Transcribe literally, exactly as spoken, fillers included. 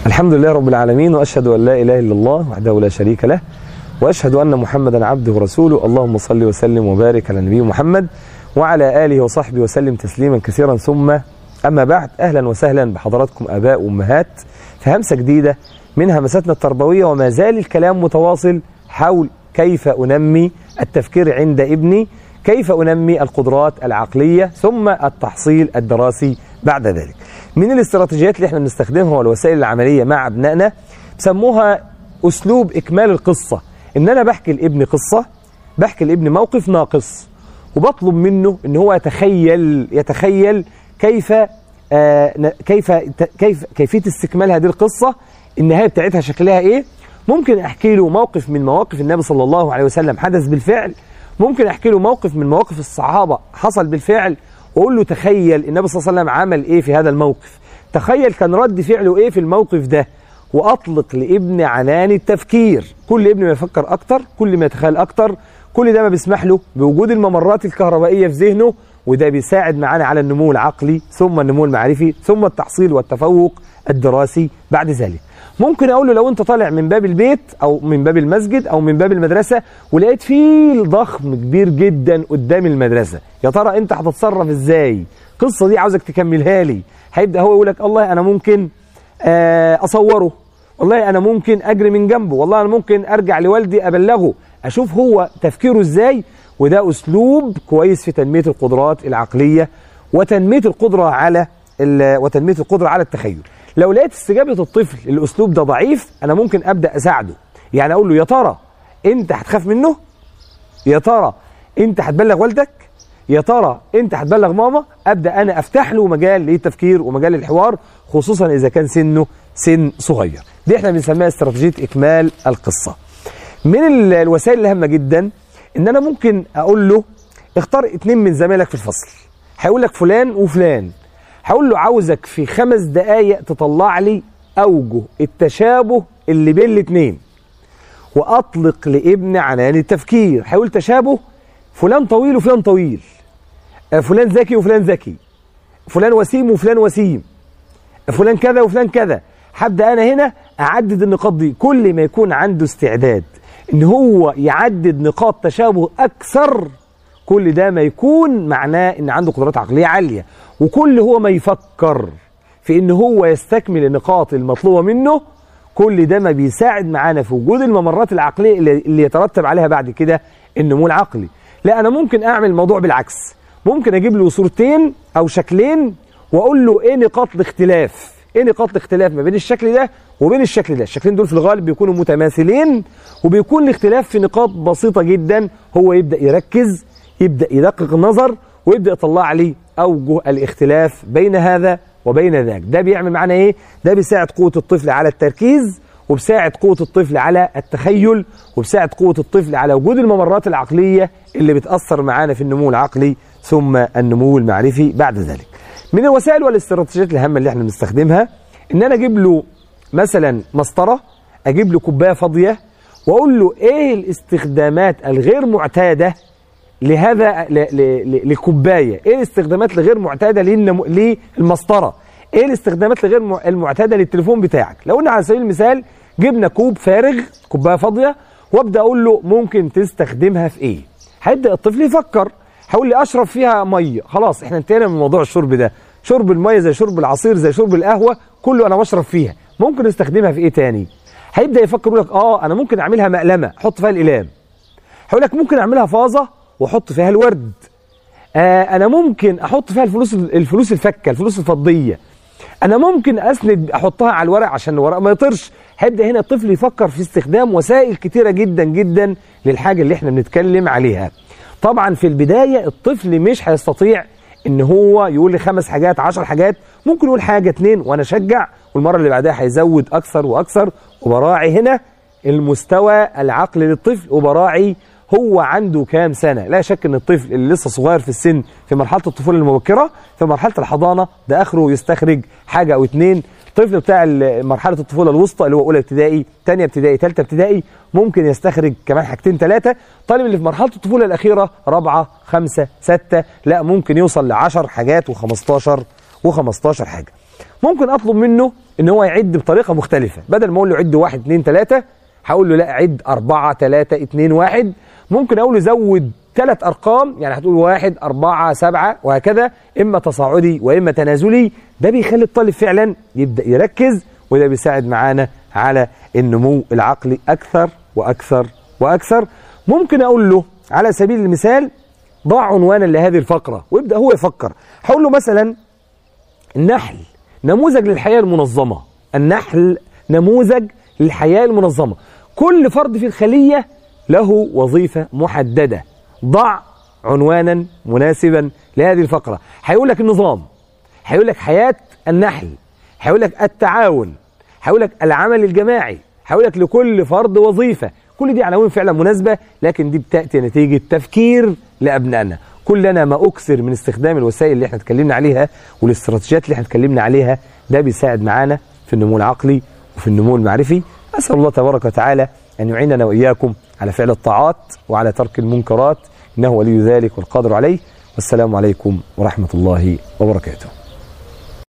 الحمد لله رب العالمين، وأشهد أن لا إله إلا الله وحده لا شريك له، وأشهد أن محمدا عبده ورسوله. اللهم صل وسلم وبارك على نبي محمد وعلى آله وصحبه وسلم تسليما كثيرا. ثم أما بعد، أهلا وسهلا بحضراتكم آباء وأمهات في همسة جديدة من همساتنا التربوية، وما زال الكلام متواصل حول كيف أنمي التفكير عند ابني، كيف أنمي القدرات العقلية، ثم التحصيل الدراسي بعد ذلك. من الاستراتيجيات اللي احنا بنستخدمها والوسائل العملية مع أبنائنا بسموها أسلوب إكمال القصة. إن أنا بحكي لابني قصة، بحكي لابني موقف ناقص، وبطلب منه إن هو يتخيل يتخيل كيف آه كيف كيف كيفية استكمال هذه القصة، النهاية بتاعتها شكلها إيه. ممكن أحكي له موقف من مواقف النبي صلى الله عليه وسلم حدث بالفعل، ممكن أحكي له موقف من مواقف الصحابة حصل بالفعل، وأقول له تخيل النبي صلى الله عليه وسلم عمل إيه في هذا الموقف، تخيل كان رد فعله إيه في الموقف ده، وأطلق لابني عنان التفكير. كل ابن ما يفكر أكتر، كل ما يتخيل أكتر، كل ده ما بيسمح له بوجود الممرات الكهربائية في ذهنه، وده بيساعد معانا على النمو العقلي، ثم النمو المعرفي، ثم التحصيل والتفوق الدراسي بعد ذلك. ممكن أقول له لو أنت طالع من باب البيت أو من باب المسجد أو من باب المدرسة ولقيت فيل ضخم كبير جدا قدام المدرسة، يا ترى أنت هتتصرف إزاي؟ القصة دي عاوزك تكملها لي. هيبدأ هو يقول لك والله أنا ممكن أصوره، والله أنا ممكن أجري من جنبه، والله أنا ممكن أرجع لوالدي أبلغه، أشوف هو تفكيره إزاي. وده أسلوب كويس في تنمية القدرات العقلية وتنمية القدرة على وتنمية القدرة على التخيل. لو لقيت استجابة الطفل الأسلوب ده ضعيف، أنا ممكن أبدأ أساعده. يعني أقول له يا ترى أنت هتخاف منه؟ يا ترى أنت هتبلغ والدك؟ يا ترى أنت هتبلغ ماما؟ أبدأ أنا أفتح له مجال للتفكير ومجال للحوار، خصوصا إذا كان سنه سن صغير. دي احنا بنسميها استراتيجية إكمال القصة. من الوسائل الهامة جدا إن أنا ممكن أقول له اختار اتنين من زمايلك في الفصل، هيقول لك فلان وفلان، هقول له عاوزك في خمس دقايق تطلع لي أوجه التشابه اللي بين الاتنين، وأطلق لابن عنان التفكير. هيقول تشابه فلان طويل وفلان طويل، فلان ذكي وفلان ذكي، فلان وسيم وفلان وسيم، فلان كذا وفلان كذا. هبدأ أنا هنا أعدد النقاط دي. كل ما يكون عنده استعداد إن هو يعدد نقاط تشابه أكثر، كل ده ما يكون معناه إن عنده قدرات عقلية عالية. وكل هو ما يفكر في إن هو يستكمل النقاط المطلوبة منه، كل ده ما بيساعد معانا في وجود الممرات العقلية اللي يترتب عليها بعد كده النمو العقلي. لا، أنا ممكن أعمل الموضوع بالعكس، ممكن أجيب له صورتين أو شكلين وأقول له إيه نقاط الاختلاف، إيه نقاط الاختلاف ما بين الشكل ده وبين الشكل ده. الشكلين دول في الغالب بيكونوا متماثلين، وبيكون الاختلاف في نقاط بسيطة جدا. هو يبدأ يركز، يبدأ يدقق النظر، ويبدأ يطلع لي أوجه الاختلاف بين هذا وبين ذاك. ده بيعمل معنا إيه؟ ده بيساعد قوة الطفل على التركيز، وبيساعد قوة الطفل على التخيل، وبيساعد قوة الطفل على وجود الممرات العقلية اللي بتأثر معانا في النمو العقلي ثم النمو المعرفي بعد ذلك. من الوسائل والاستراتيجيات الهامة اللي احنا بنستخدمها إن أنا أجيب له مثلا مسطرة، أجيب له كوباية فاضية، وأقول له إيه الاستخدامات الغير معتادة لهذا للكوباية، ايه الاستخدامات الغير معتاده للمسطره، ايه الاستخدامات الغير المعتاده للتليفون بتاعك. لو قلنا على سبيل المثال جبنا كوب فارغ، كوبايه فاضيه، وابدا اقول له ممكن تستخدمها في ايه. هيبدا الطفل يفكر، هيقول لي اشرب فيها ميه. خلاص احنا انتهينا من موضوع الشرب ده، شرب الميه زي شرب العصير زي شرب القهوه كله انا بشرب فيها، ممكن استخدمها في ايه تاني. هيبدا يفكر يقول لك اه انا ممكن اعملها مقلمه احط فيها الاقلام. هيقول لك ممكن اعملها فازه واحط فيها الورد. آه انا ممكن احط فيها الفلوس الفلوس الفكه، الفلوس الفضيه. انا ممكن اسند احطها على الورق عشان الورق ما يطرش. هيبدا هنا الطفل يفكر في استخدام وسائل كتيره جدا جدا للحاجه اللي احنا بنتكلم عليها. طبعا في البدايه الطفل مش هيستطيع ان هو يقول لي خمس حاجات عشر حاجات، ممكن يقول حاجه اتنين وانا اشجع، والمره اللي بعدها هيزود اكثر واكثر. وبراعي هنا المستوى العقلي للطفل، وبراعي هو عنده كام سنة. لا شك ان الطفل اللي لسه صغير في السن في مرحلة الطفولة المبكرة في مرحلة الحضانة ده اخره يستخرج حاجة او اتنين. الطفل بتاع مرحلة الطفولة الوسطى اللي هو اولى ابتدائي، ثانيه ابتدائي، ثالثه ابتدائي ممكن يستخرج كمان حاجتين ثلاثة. طالب اللي في مرحلة الطفولة الأخيرة رابعة خمسة ستة لا ممكن يوصل لعشر حاجات وخمستاشر وخمستاشر حاجة. ممكن اطلب منه ان هو يعد بطريقه مختلفه، بدل ما اقول له عد واحد اتنين تلاته هقول له لا عد اربعه تلاته اتنين واحد. ممكن اقول له زود ثلاث ارقام، يعني هتقول واحد اربعه سبعه وهكذا، اما تصاعدي واما تنازلي. ده بيخلي الطالب فعلا يبدا يركز، وده بيساعد معانا على النمو العقلي اكثر واكثر واكثر. ممكن اقول له على سبيل المثال ضع عنوانا لهذه الفقره ويبدا هو يفكر. هقول له مثلا النحل نموذج للحياه المنظمه، النحل نموذج للحياه المنظمه، كل فرد في الخليه له وظيفه محدده، ضع عنوانا مناسبا لهذه الفقره. هيقول لك النظام، هيقول لك حياه النحل، هيقول لك التعاون، هيقول لك العمل الجماعي، هيقول لك لكل فرد وظيفه. كل دي عناوين فعلا مناسبه، لكن دي بتاتي نتيجه تفكير لابنائنا. كلنا ما اكثر من استخدام الوسائل اللي احنا اتكلمنا عليها والاستراتيجيات اللي احنا اتكلمنا عليها، ده بيساعد معانا في النمو العقلي وفي النمو المعرفي. اسال الله تبارك وتعالى ان يعيننا واياكم على فعل الطاعات وعلى ترك المنكرات، انه ولي ذلك والقادر عليه. والسلام عليكم ورحمه الله وبركاته.